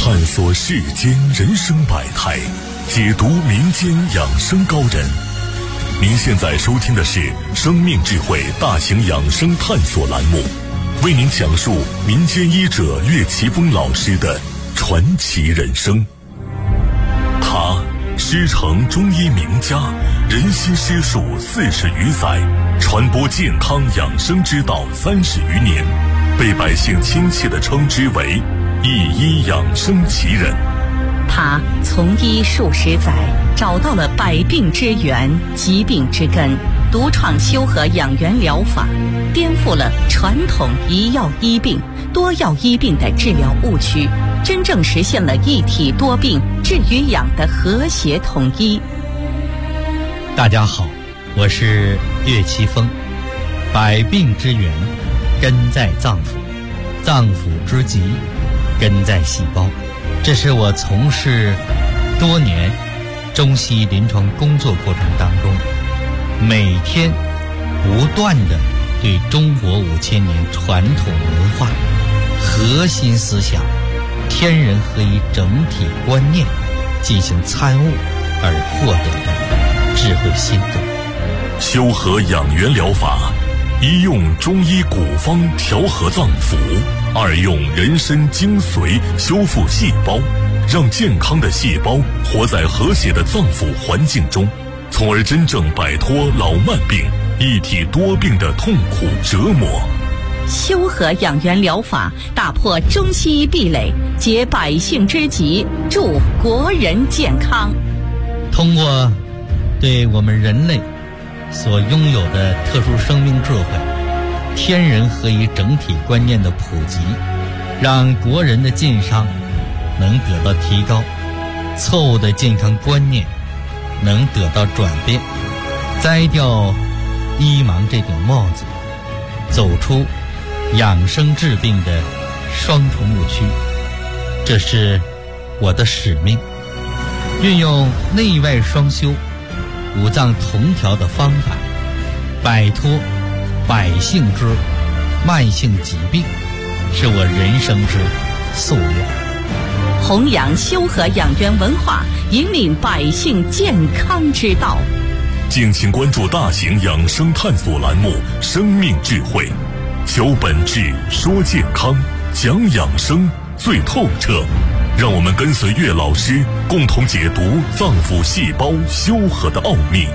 探索世间人生百态，解读民间养生高人。您现在收听的是生命智慧大型养生探索栏目，为您讲述民间医者岳奇峰老师的传奇人生。他师承中医名家，人心师术40余载，传播健康养生之道30余年，被百姓亲切地称之为一医养生奇人。 他从医数十载，找到了百病之源、疾病之根，独创修和养元疗法，颠覆了传统一药医病、多药医病的治疗误区，真正实现了一体多病、治与养的和谐统一。 大家好，我是岳奇峰。百病之源根在脏腑，脏腑之疾根在细胞。这是我从事多年中西医临床工作过程当中，每天不断地对中国5000年传统文化、核心思想、天人合一整体观念进行参悟而获得的智慧心得。 修和养元疗法，一用中医古方调和脏腑，二用人参精髓修复细胞，让健康的细胞活在和谐的脏腑环境中，从而真正摆脱老慢病、一体多病的痛苦折磨。 修和养元疗法打破中西医壁垒，解百姓之急，助国人健康。 通过对我们人类所拥有的特殊生命智慧、天人合一整体观念的普及，让国人的健康能得到提高，错误的健康观念能得到转变，摘掉医盲这顶帽子，走出养生治病的双重误区。这是我的使命，运用内外双修、五脏同调的方法，摆脱百姓之慢性疾病，是我人生之夙愿。 弘扬修和养元文化，引领百姓健康之道。 敬请关注大型养生探索栏目《生命智慧》，求本质，说健康，讲养生最透彻。让我们跟随岳老师，共同解读脏腑细胞修和的奥秘。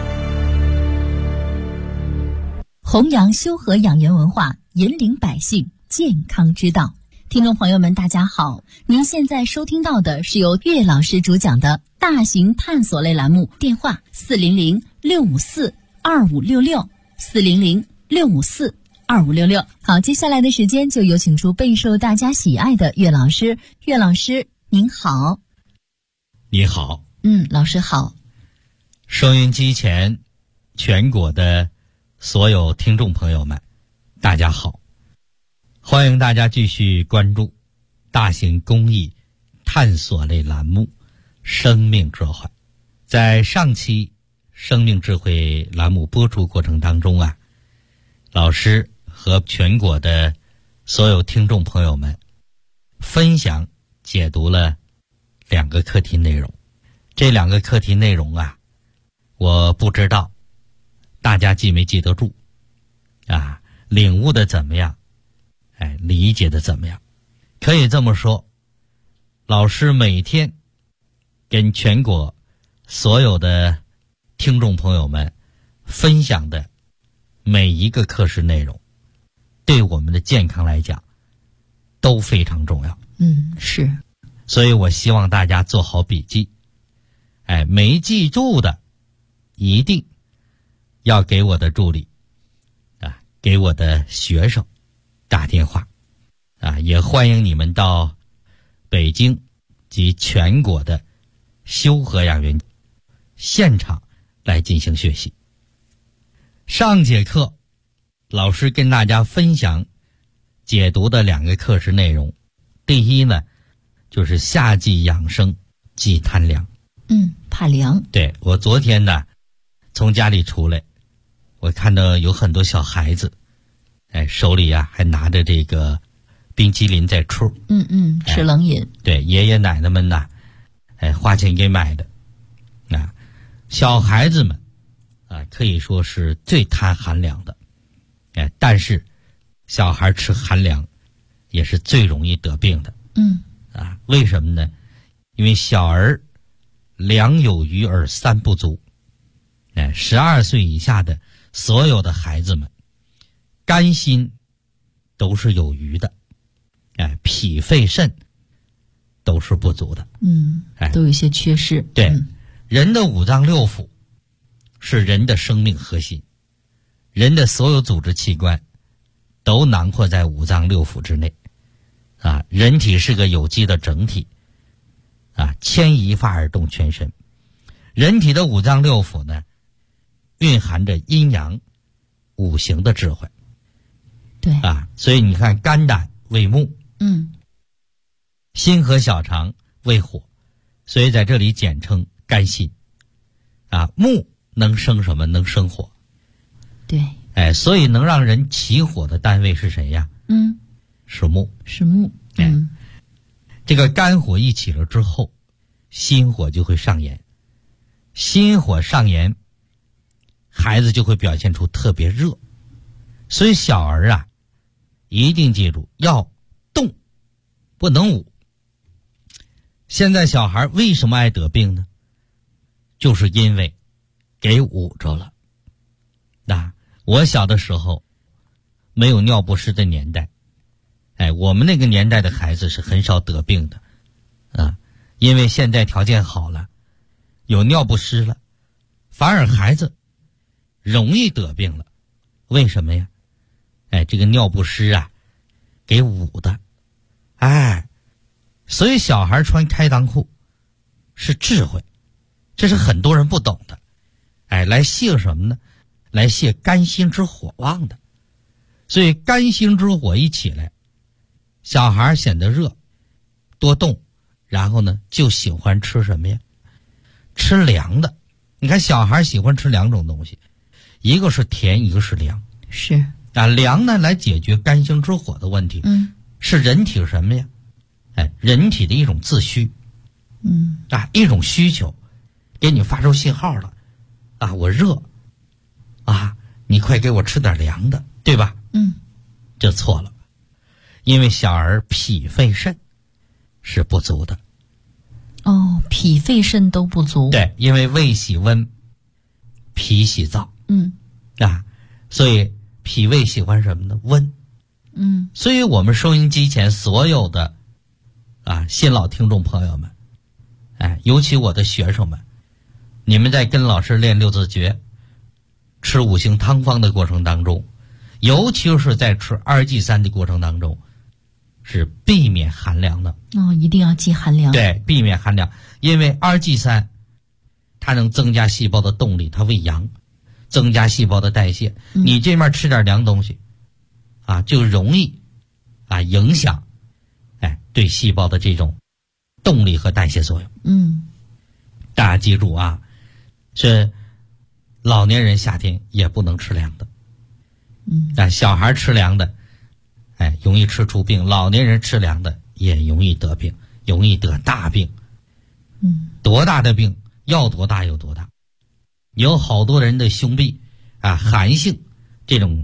弘扬修和养元文化，引领百姓健康之道。听众朋友们大家好，您现在收听到的是由岳老师主讲的大型探索类栏目，电话400-654-2566 400-654-2566。好，接下来的时间就有请出备受大家喜爱的岳老师。岳老师您好。 你好。 老师好。 收音机前全国的所有听众朋友们大家好，欢迎大家继续关注大型公益探索类栏目《生命智慧》。在上期生命智慧栏目播出过程当中老师和全国的所有听众朋友们分享解读了2个课题内容。这2个课题内容我不知道大家记没记得住领悟的怎么样，理解的怎么样。可以这么说，老师每天跟全国所有的听众朋友们分享的每一个课时内容，对我们的健康来讲都非常重要。 是。 所以我希望大家做好笔记，没记住的一定要给我的助理给我的学生打电话也欢迎你们到北京及全国的修和养元现场来进行学习。上节课老师跟大家分享解读的2个课时内容。第一呢，就是夏季养生忌贪凉。 怕凉。 对，我昨天呢从家里出来，我看到有很多小孩子手里还拿着这个冰淇淋在处。 吃冷饮。 对，爷爷奶奶们呐，花钱给买的。小孩子们可以说是最贪寒凉的。但是小孩吃寒凉也是最容易得病的。为什么呢？因为小儿两有余而三不足。12岁以下的所有的孩子们，肝心都是有余的，脾肺肾都是不足的。 都有一些缺失。 对，人的五脏六腑是人的生命核心，人的所有组织器官都囊括在五脏六腑之内。人体是个有机的整体。牵一发而动全身。人体的五脏六腑呢，蕴含着阴阳五行的智慧。 对。 所以你看，肝胆为木，心和小肠为火，所以在这里简称肝心。木能生什么？能生火。 对。 所以能让人起火的单位是谁呀？是木。 是木。 这个肝火一起了之后，心火就会上炎。心火上炎，孩子就会表现出特别热。所以小儿一定记住要动，不能捂。现在小孩为什么爱得病呢？就是因为给捂着了。我小的时候没有尿不湿的年代，我们那个年代的孩子是很少得病的。因为现在条件好了，有尿不湿了，反而孩子容易得病了。为什么呀？这个尿不湿给捂的。所以小孩穿开裆裤是智慧，这是很多人不懂的。来泄什么呢？来泄肝心之火旺的。所以肝心之火一起来，小孩显得热，多动，然后呢就喜欢吃什么呀？吃凉的。你看小孩喜欢吃两种东西，一个是甜，一个是凉。 是。 凉呢来解决肝心之火的问题。是人体什么呀？人体的一种自需。一种需求，给你发出信号了。我热。你快给我吃点凉的，对吧？这错了。因为小儿脾肺肾是不足的。 脾肺肾都不足。 对，因为胃喜温，脾喜燥。所以脾胃喜欢什么呢？温。所以我们收音机前所有的新老听众朋友们，尤其我的学生们，你们在跟老师练六字诀，吃五行汤方的过程当中，尤其是在吃2G3的过程当中，是避免寒凉的。 一定要忌寒凉。 对，避免寒凉。因为2G3它能增加细胞的动力，它为阳，增加细胞的代谢。你这面吃点凉东西就容易影响对细胞的这种动力和代谢作用。大家记住是老年人夏天也不能吃凉的。小孩吃凉的容易吃出病，老年人吃凉的也容易得病，容易得大病。多大的病要多大有多大。有好多人的胸壁寒性这种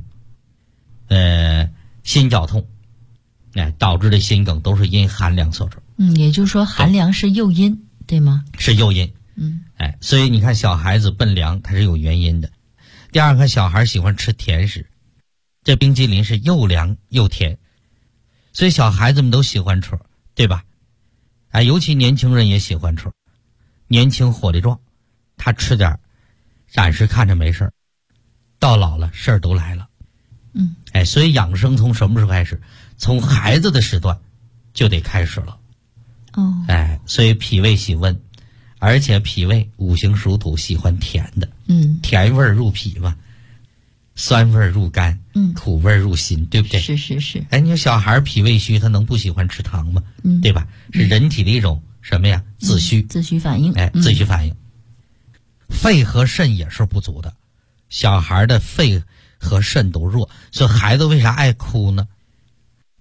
心绞痛导致的心梗都是因寒凉所致。 也就是说寒凉是诱因，对吗？ 是诱因。所以你看小孩子奔凉它是有原因的。第二个，小孩喜欢吃甜食，这冰激凌是又凉又甜，所以小孩子们都喜欢吃，对吧？尤其年轻人也喜欢吃，年轻火力壮，他吃点暂时看着没事儿，到老了事儿都来了。所以养生从什么时候开始？从孩子的时段就得开始了。所以脾胃喜温，而且脾胃五行属土，喜欢甜的。甜味入脾嘛，酸味入肝，苦味入心，对不对？ 是。 你说小孩脾胃虚，他能不喜欢吃糖吗？对吧？是人体的一种什么呀？自虚。 自虚反应。 自虚反应。肺和肾也是不足的，小孩的肺和肾都弱，所以孩子为啥爱哭呢？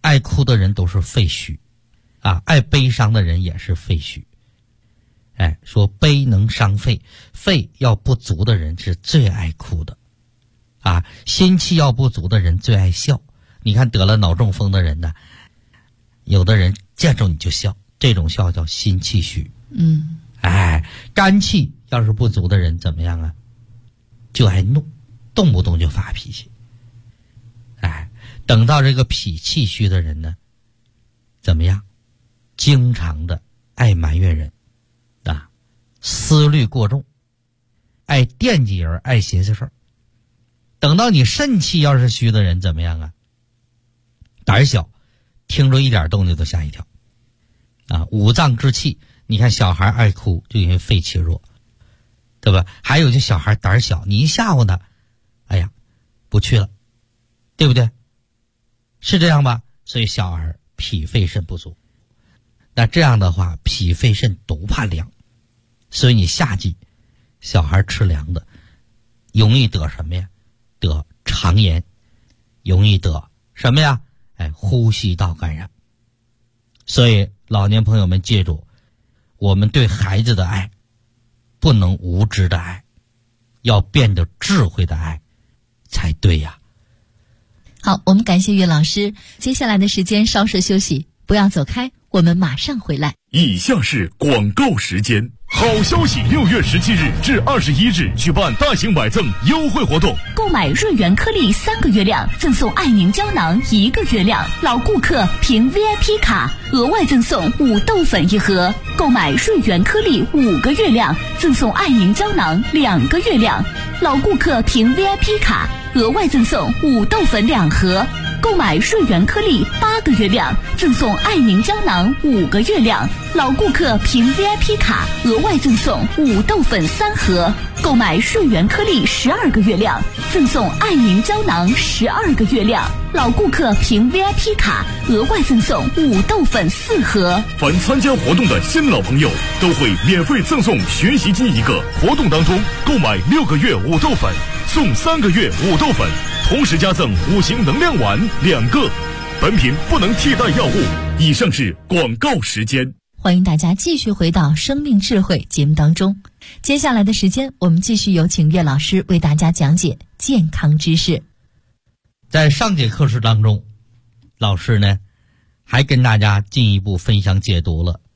爱哭的人都是废墟啊，爱悲伤的人也是废墟。哎，说悲能伤肺，肺要不足的人是最爱哭的啊，心气要不足的人最爱笑。你看得了脑中风的人呢，有的人见着你就笑，这种笑叫心气虚。哎，肝气要是不足的人怎么样啊？就爱怒，动不动就发脾气。哎，等到这个脾气虚的人呢，怎么样？经常的爱埋怨人啊，思虑过重，爱惦记人，爱寻思事儿。等到你肾气要是虚的人怎么样啊？胆小，听着一点动静都吓一跳啊。五脏之气，你看小孩爱哭就因为肺气弱，对吧？还有就小孩胆小，你一吓唬他，哎呀不去了，对不对？是这样吧？所以小孩脾肺肾不足，那这样的话脾肺肾都怕凉，所以你夏季小孩吃凉的容易得什么呀？得肠炎，容易得什么呀？哎，呼吸道感染。所以老年朋友们记住，我们对孩子的爱不能无知的爱，要变得智慧的爱才对呀。 好，我们感谢岳老师。接下来的时间稍事休息，不要走开，我们马上回来。 以下是广告时间。好消息！6月17日至21日举办大型买赠优惠活动， 购买润源颗粒3个月量，赠送爱宁胶囊1个月量，老顾客凭 VIP 卡额外赠送5豆粉1盒，购买润源颗粒5个月量，赠送爱宁胶囊2个月量，老顾客凭 VIP 卡额外赠送5豆粉2盒，购买润源颗粒8个月量，赠送爱宁胶囊5个月量，老顾客凭 VIP 卡额外赠送5豆粉3盒，购买润源颗粒12个月量，赠送爱宁胶囊12个月量，老顾客凭 VIP 卡额外赠送5豆粉4盒。 凡参加活动的新老朋友都会免费赠送学习机1个，活动当中购买6个月5豆粉送3个月5豆粉，同时加赠5行能量丸2个。本品不能替代药物。以上是广告时间。 欢迎大家继续回到生命智慧节目当中。接下来的时间，我们继续有请岳老师为大家讲解健康知识。 在上节课时当中，老师呢还跟大家进一步分享解读了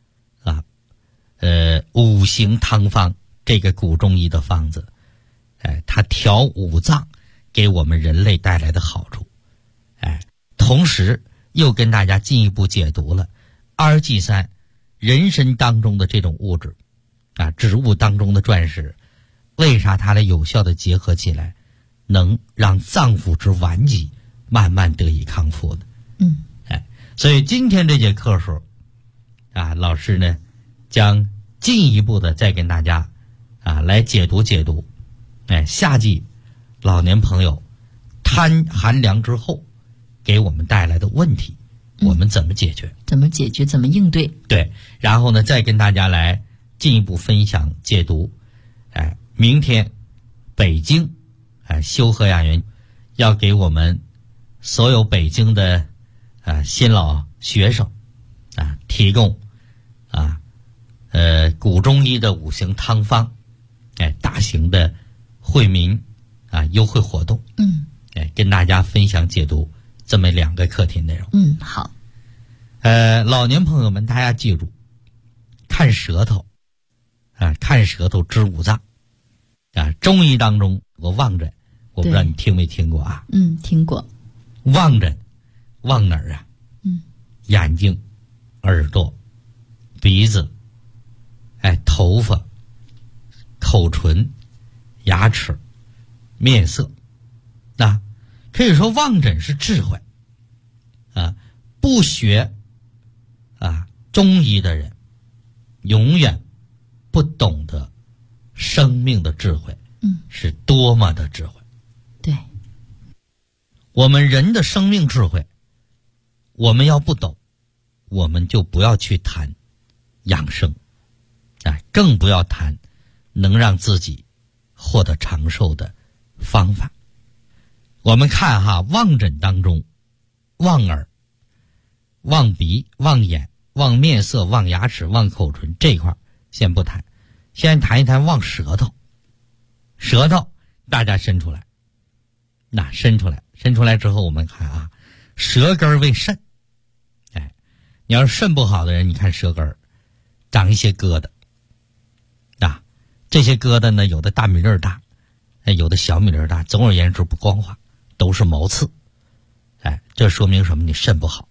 五行汤方这个古中医的方子，它调五脏给我们人类带来的好处，同时又跟大家进一步解读了阿尔济酸人参当中的这种物质植物当中的钻石，为啥它来有效的结合起来，能让脏腑之顽疾慢慢得以康复的。所以今天这节课时候老师呢将进一步的再跟大家来解读夏季老年朋友贪寒凉之后给我们带来的问题，我们怎么解决？ 怎么解决？怎么应对？ 对，然后呢，再跟大家来进一步分享解读。明天北京修和养元要给我们所有北京的新老学生提供古中医的五行汤方大型的惠民优惠活动。跟大家分享解读这么2个课题内容。 好。 老年朋友们，大家记住，看舌头看舌头知五脏中医当中有望诊，我不知道你听没听过听过。 望诊望哪儿啊？眼睛、耳朵、鼻子、头发、口唇、牙齿、面色。可以说望诊是智慧不学中医的人永远不懂得生命的智慧是多么的智慧。 对， 我们人的生命智慧我们要不懂，我们就不要去谈养生更不要谈能让自己获得长寿的方法。我们看望诊当中，望耳望鼻、望眼、望面色、望牙齿、望口唇这一块先不谈，先谈一谈望舌头。舌头大家伸出来，那伸出来之后，我们看啊，舌根为肾。你要是肾不好的人，你看舌根长一些疙瘩啊，这些疙瘩呢，有的大米粒大，有的小米粒大，总而言之不光滑，都是毛刺。这说明什么？你肾不好。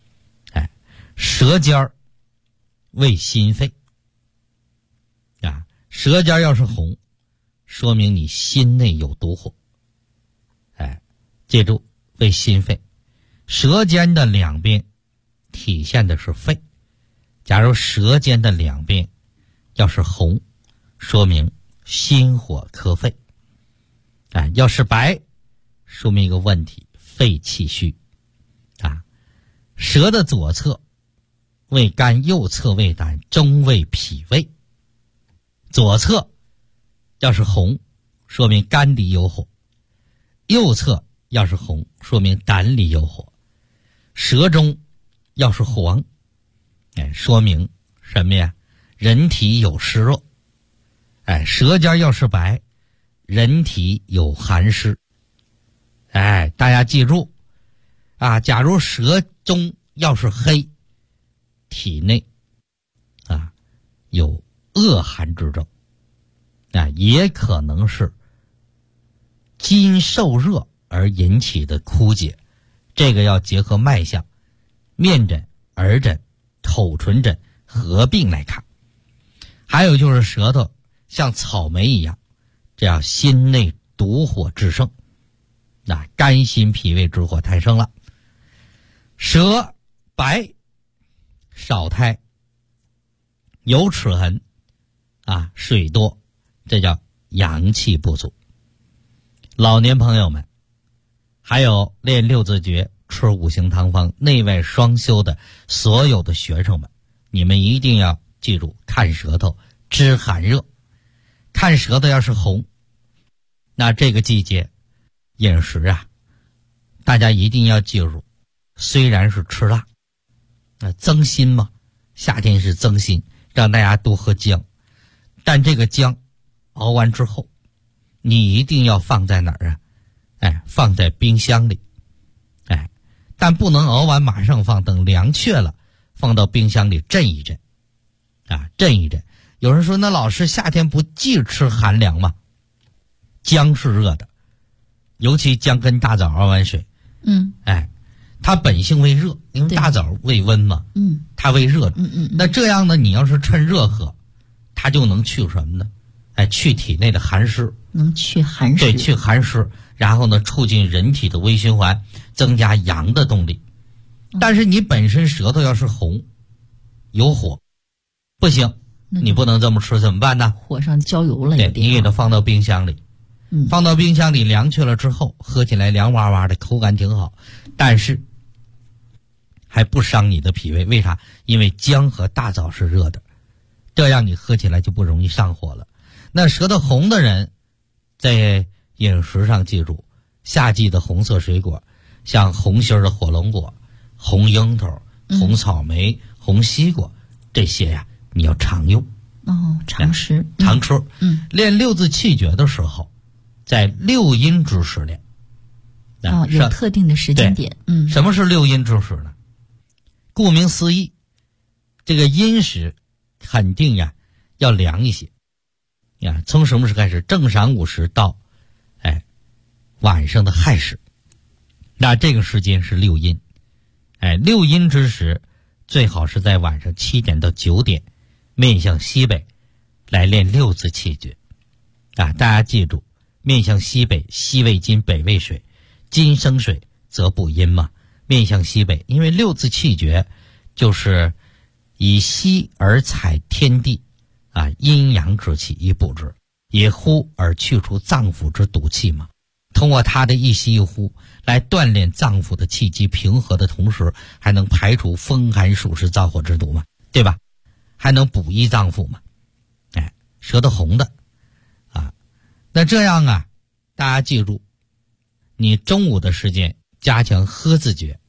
舌尖为心肺啊，舌尖要是红，说明你心内有毒火。记住，为心肺。舌尖的两边体现的是肺，假如舌尖的两边要是红，说明心火克肺。要是白，说明一个问题，肺气虚。舌的左侧为肝，右侧为胆，中为脾胃。左侧要是红，说明肝里有火；右侧要是红，说明胆里有火。舌中要是黄，说明什么呀？人体有湿热。舌尖要是白，人体有寒湿。大家记住啊，假如舌中要是黑，体内有恶寒之症，也可能是筋受热而引起的枯竭，这个要结合脉象、面诊、耳诊、口唇诊合并来看。还有就是舌头像草莓一样，这样心内毒火炽盛，肝心脾胃之火太盛了。舌白少苔，有齿痕水多，这叫阳气不足。老年朋友们，还有练六字诀、吃五行汤方、内外双修的所有的学生们，你们一定要记住，看舌头知寒热。看舌头要是红，那这个季节饮食大家一定要记住，虽然是吃辣，增辛嘛，夏天是增辛，让大家多喝姜，但这个姜熬完之后，你一定要放在哪儿放在冰箱里。但不能熬完马上放，等凉却了放到冰箱里镇一镇镇一镇。有人说，那老师夏天不忌吃寒凉吗？姜是热的，尤其姜跟大枣熬完水，它本性为热，因为大枣为温嘛，它为热。那这样呢，你要是趁热喝，它就能去什么呢？去体内的寒湿， 能去寒湿。 对，去寒湿，然后呢，促进人体的微循环，增加阳的动力。但是你本身舌头要是红，有火，不行，你不能这么吃，怎么办呢？ 火上浇油了， 对，你给它放到冰箱里，放到冰箱里凉却了之后，喝起来凉哇哇的，口感挺好，但是还不伤你的脾胃。为啥？因为姜和大枣是热的，这样你喝起来就不容易上火了。那舌头红的人，在饮食上记住，夏季的红色水果，像红心的火龙果、红樱桃、红草莓、红西瓜，这些你要常用常吃。 常吃。练六字气诀的时候，在六阴之时练。 有特定的时间点。 什么是六阴之时呢？顾名思义，这个阴时肯定要凉一些。从什么时开始？正晌午时到晚上的亥时，那这个时间是六阴。六阴之时最好是在晚上7点到9点，面向西北来练六字气诀。大家记住，面向西北，西为金，北为水，金生水则补阴嘛。面向西北，因为六字气诀就是以西而采天地阴阳之气以补之，以呼而去除脏腑之毒气嘛。通过它的一吸一呼来锻炼脏腑的气机平和的同时，还能排除风寒暑湿燥火之毒嘛，对吧？还能补益脏腑嘛。舌头红的那这样大家记住，你中午的时间加强喝字诀，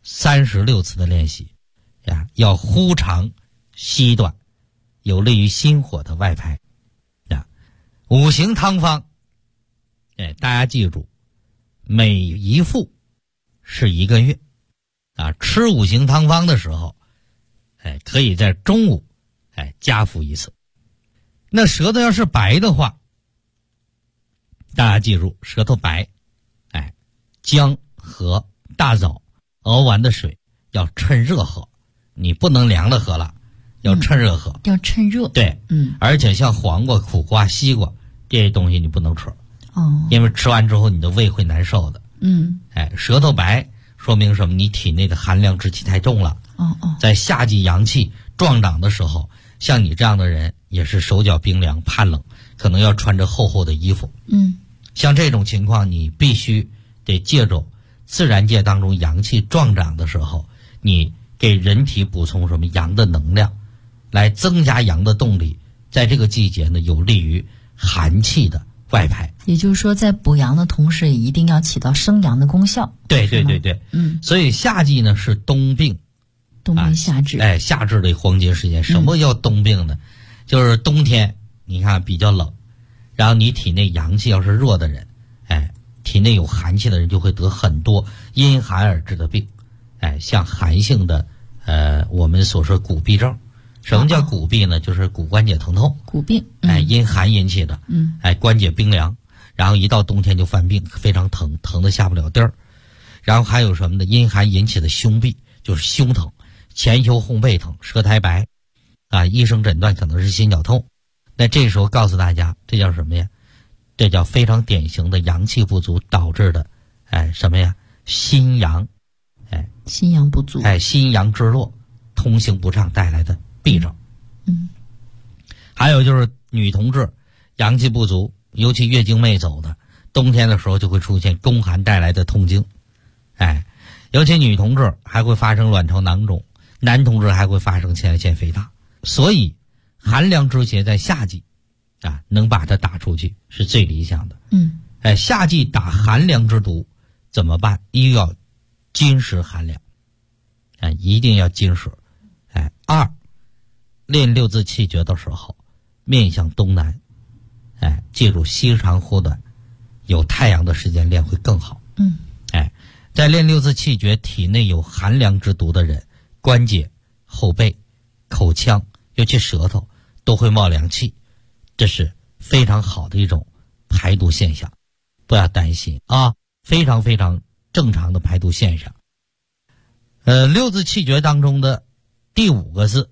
36次的练习呀，要呼长吸短，有利于心火的外排呀。五行汤方，大家记住，每一副是1个月啊。吃五行汤方的时候，可以在中午加服1次。那舌头要是白的话，大家记住，舌头白，姜和大枣熬完的水要趁热喝，你不能凉了喝了，要趁热喝， 要趁热。 对，而且像黄瓜、苦瓜、西瓜这些东西你不能吃，因为吃完之后你的胃会难受的。舌头白说明什么？你体内的寒凉之气太重了。在夏季阳气壮长的时候，像你这样的人也是手脚冰凉，怕冷，可能要穿着厚厚的衣服。像这种情况，你必须得借助自然界当中阳气壮长的时候，你给人体补充什么阳的能量，来增加阳的动力，在这个季节呢，有利于寒气的外排。 也就是说，在补阳的同时，一定要起到生阳的功效。 对。所以夏季呢是冬病夏治。 夏至的黄金时间。什么叫冬病呢？就是冬天你看比较冷，然后你体内阳气要是弱的人，体内有寒气的人就会得很多因寒而致的病。像寒性的我们所说骨痹症。什么叫骨痹呢？就是骨关节疼痛。 骨病。 因寒引起的。关节冰凉，然后一到冬天就犯病，非常疼，疼得下不了地儿。然后还有什么呢？因寒引起的胸痹，就是胸疼，前胸后背疼，舌苔白医生诊断可能是心绞痛。那这时候告诉大家，这叫什么呀？这叫非常典型的阳气不足导致的什么呀？心阳心阳不足， 心阳之弱，通行不畅带来的痹症。还有就是女同志阳气不足，尤其月经没走的，冬天的时候就会出现宫寒带来的痛经。尤其女同志还会发生卵巢囊肿，男同志还会发生前列腺肥大。所以寒凉之邪在夏季能把它打出去是最理想的。夏季打寒凉之毒怎么办？一要金石寒凉，一定要金石。二，练6字气诀的时候面向东南，记住西长呼短，有太阳的时间练会更好。在练6字气诀体内有寒凉之毒的人，关节、后背、口腔，尤其舌头都会冒凉气，这是非常好的一种排毒现象，不要担心非常非常正常的排毒现象。6字气诀当中的第5个字，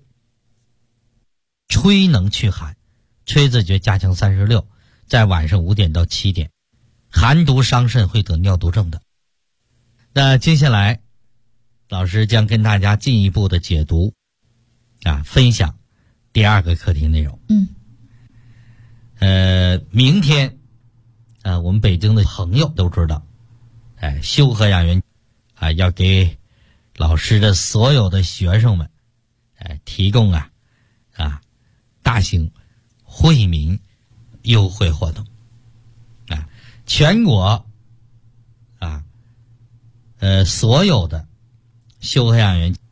吹能去寒，吹字诀加强36，在晚上5点到7点，寒毒伤肾会得尿毒症的。那接下来老师将跟大家进一步的解读分享第2个课题内容。明天我们北京的朋友都知道，修和养元要给老师的所有的学生们提供大型惠民优惠活动。全国所有的修和养元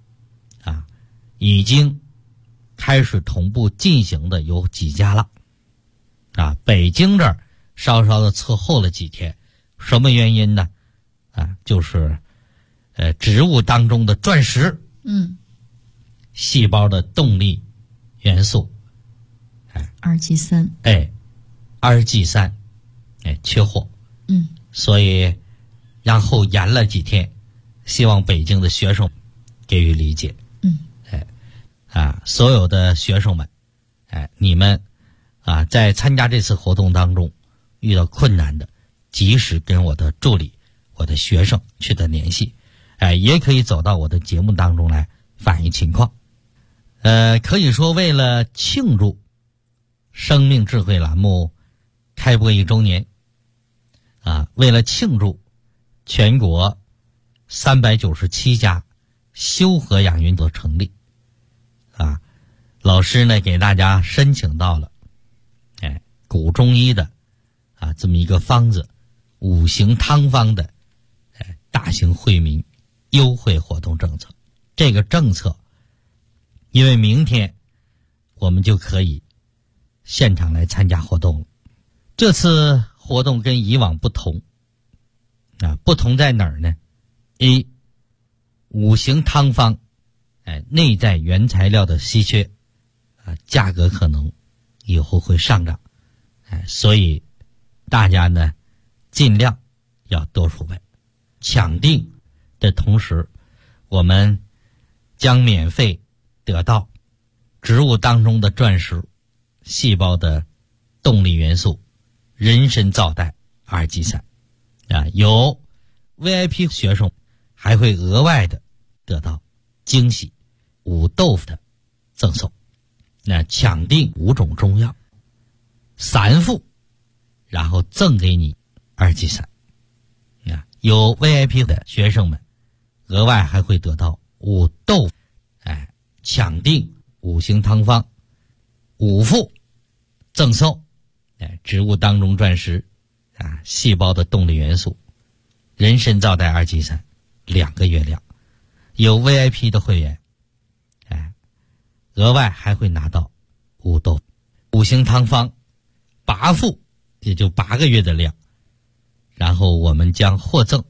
已经开始同步进行的有几家了。北京这儿稍稍的侧后了几天，什么原因呢？就是植物当中的钻石，细胞的动力元素 2G3， 缺货，所以然后延了几天，希望北京的学生给予理解。所有的学生们，你们在参加这次活动当中遇到困难的，及时跟我的助理、我的学生取得联系，也可以走到我的节目当中来反映情况。可以说为了庆祝生命智慧栏目开播1周年，为了庆祝全国397家修和养元的成立，老师呢给大家申请到了古中医的这么一个方子，5行汤方的大型惠民优惠活动政策。这个政策，因为明天我们就可以现场来参加活动了。这次活动跟以往不同不同在哪儿呢？一，五行汤方内在原材料的稀缺价格可能以后会上涨所以大家呢尽量要多储备。抢订的同时，我们将免费得到植物当中的钻石、细胞的动力元素、人参皂苷二级散有 VIP 学生还会额外的得到惊喜五豆腐的赠送。抢订5种中药3副，然后赠给你二级散有 VIP 的学生们额外还会得到五豆腐抢订五行汤方5副赠送植物当中钻石细胞的动力元素人参皂苷二级散2个月量。有 VIP 的会员额外还会拿到五豆腐五行汤方8副，也就8个月的量，然后我们将获赠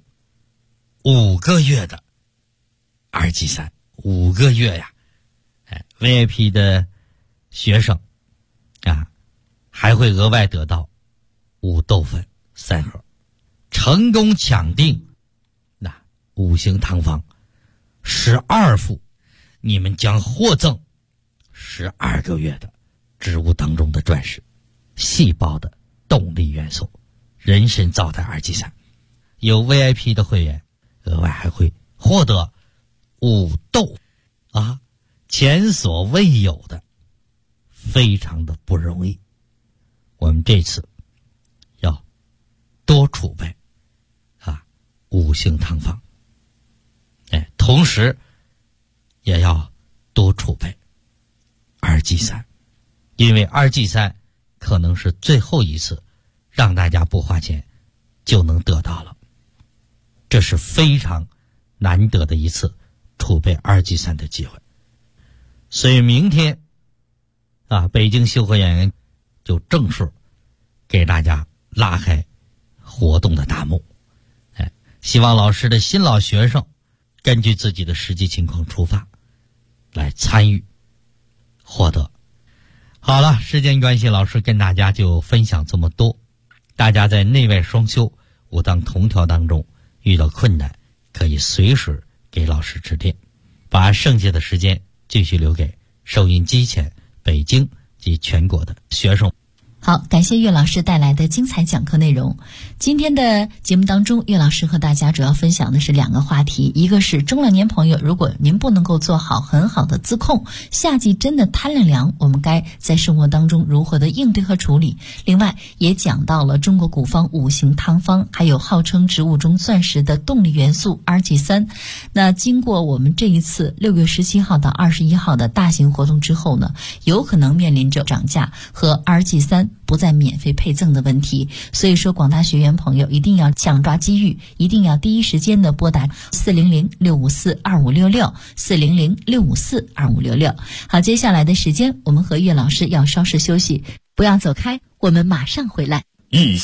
5个月的二级散5个月呀VIP 的学生还会额外得到五豆粉3盒。成功抢订五行汤方12副，你们将获赠12个月的植物当中的钻石、细胞的动力元素、人参皂苷二级散。有 VIP 的会员额外还会获得五豆前所未有的，非常的不容易。我们这次要多储备五行汤方同时也要多储备二级散，因为二级散可能是最后一次让大家不花钱就能得到了，这是非常难得的一次储备二级散的机会。所以明天北京秀禾养园就正式给大家拉开活动的大幕希望老师的新老学生根据自己的实际情况出发来参与获得。好了，时间关系，老师跟大家就分享这么多。大家在内外双修武当同调当中遇到困难，可以随时给老师指点，把剩下的时间继续留给收音机前北京及全国的学生。 好，感谢岳老师带来的精彩讲课内容。今天的节目当中，岳老师和大家主要分享的是2个话题，一个是中老年朋友，如果您不能够做好很好的自控，夏季真的贪了凉，我们该在生活当中如何的应对和处理。另外也讲到了中国古方五行汤方，还有号称植物中钻石的动力元素 RG3。那经过我们这一次6月17号到21号的大型活动之后呢，有可能面临着涨价和 RG3不再免费配赠的问题，所以说广大学员朋友一定要抢抓机遇，一定要第一时间的拨打400-654-2566 400-654-2566。好，接下来的时间我们和岳老师要稍事休息，不要走开，我们马上回来。